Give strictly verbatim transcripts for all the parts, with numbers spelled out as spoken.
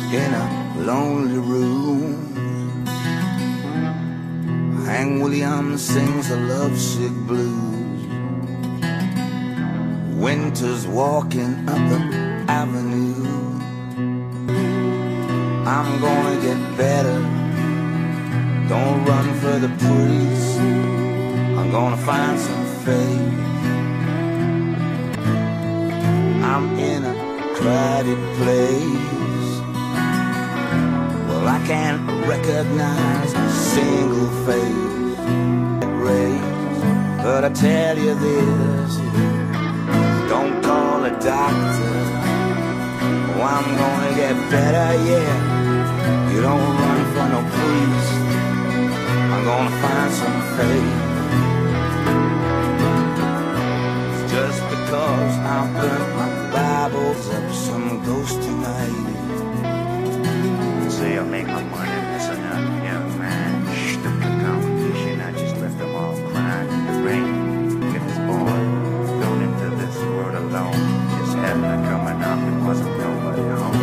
in a lonely room. Hank Williams sings the lovesick blues. Winter's walking up the avenue. I'm gonna get better. Don't run for the priest. I'm gonna find some faith. I'm in a crowded place. Well, I can't recognize a single face race. But I tell you this, don't call a doctor. Oh, I'm gonna get better, yeah. You don't run for no priest. I'm gonna find some faith. Just because I burnt my Bibles up some ghost tonight. Say I'll make my money, listen up, young man. Stupid competition, I just left them all crying in the rain. Get this boy thrown into this world alone. Just happened to come and knock, it wasn't nobody home.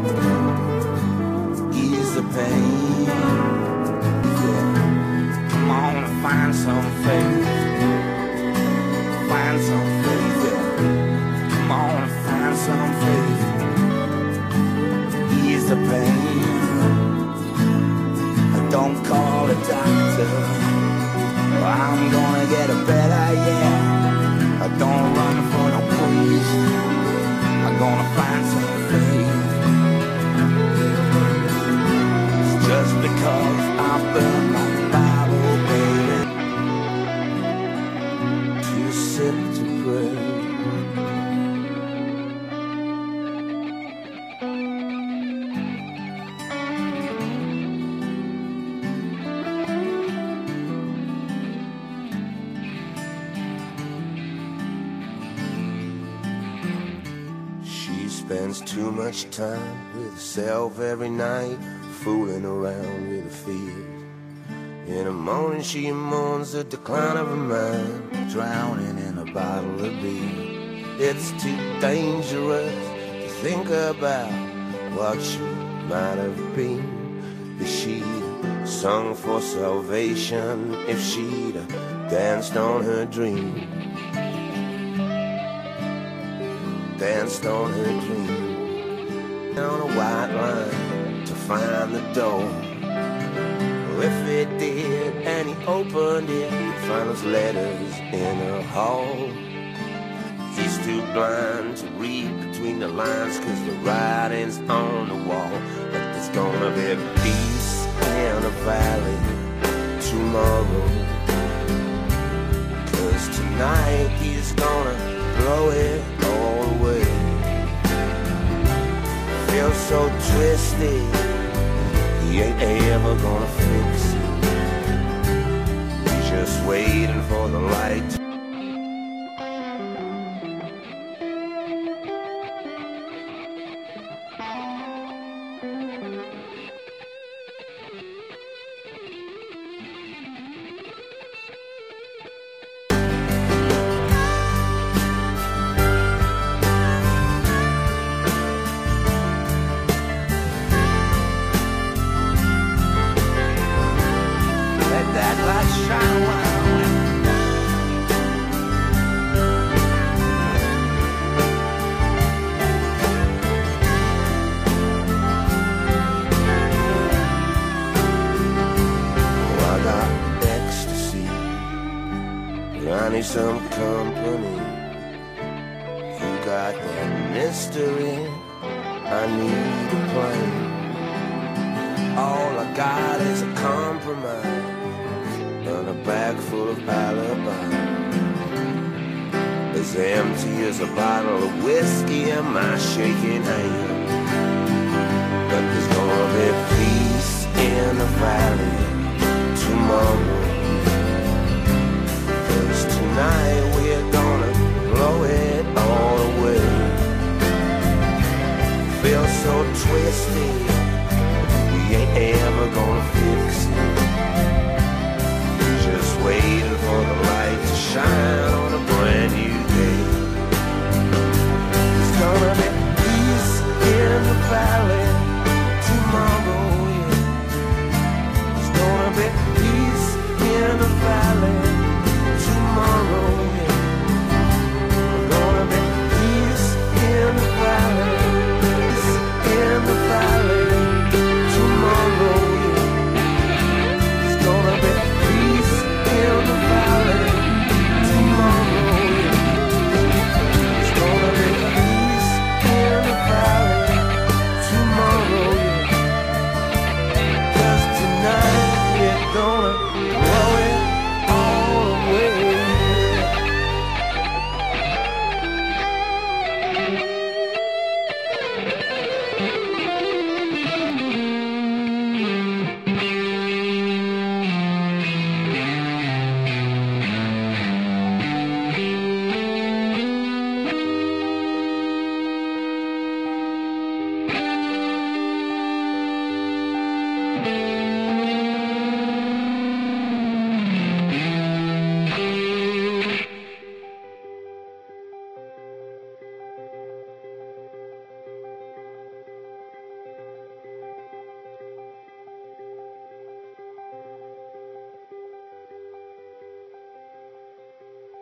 Ease the pain, yeah. Come on and find some faith. Find some faith, yeah. Come on and find some faith. Ease the pain. Don't call a doctor. I'm gonna get a better, yeah. Don't run for no priest. I'm gonna find some faith. It's just because I burned my Bible, baby. Too sick to pray. Spends too much time with herself every night, fooling around with her fears. In the morning she mourns the decline of her mind, drowning in a bottle of beer. It's too dangerous to think about what she might have been if she'd sung for salvation, if she'd danced on her dream. Danced on her dream, on a white line to find the door. If it did, and he opened it, he'd find those letters in her hall. He's too blind to read between the lines, cause the writing's on the wall. But there's gonna be peace in the valley tomorrow, cause tonight he's gonna blow it all away. Feels so twisted, he ain't ever gonna fix it. He's just waiting for the light to I need some company. You got that mystery, I need a plan. All I got is a compromise and a bag full of alibis, as empty as a bottle of whiskey in my shaking hand. But there's gonna be peace in the valley tomorrow. Tonight we're gonna blow it all away. Feel so twisted,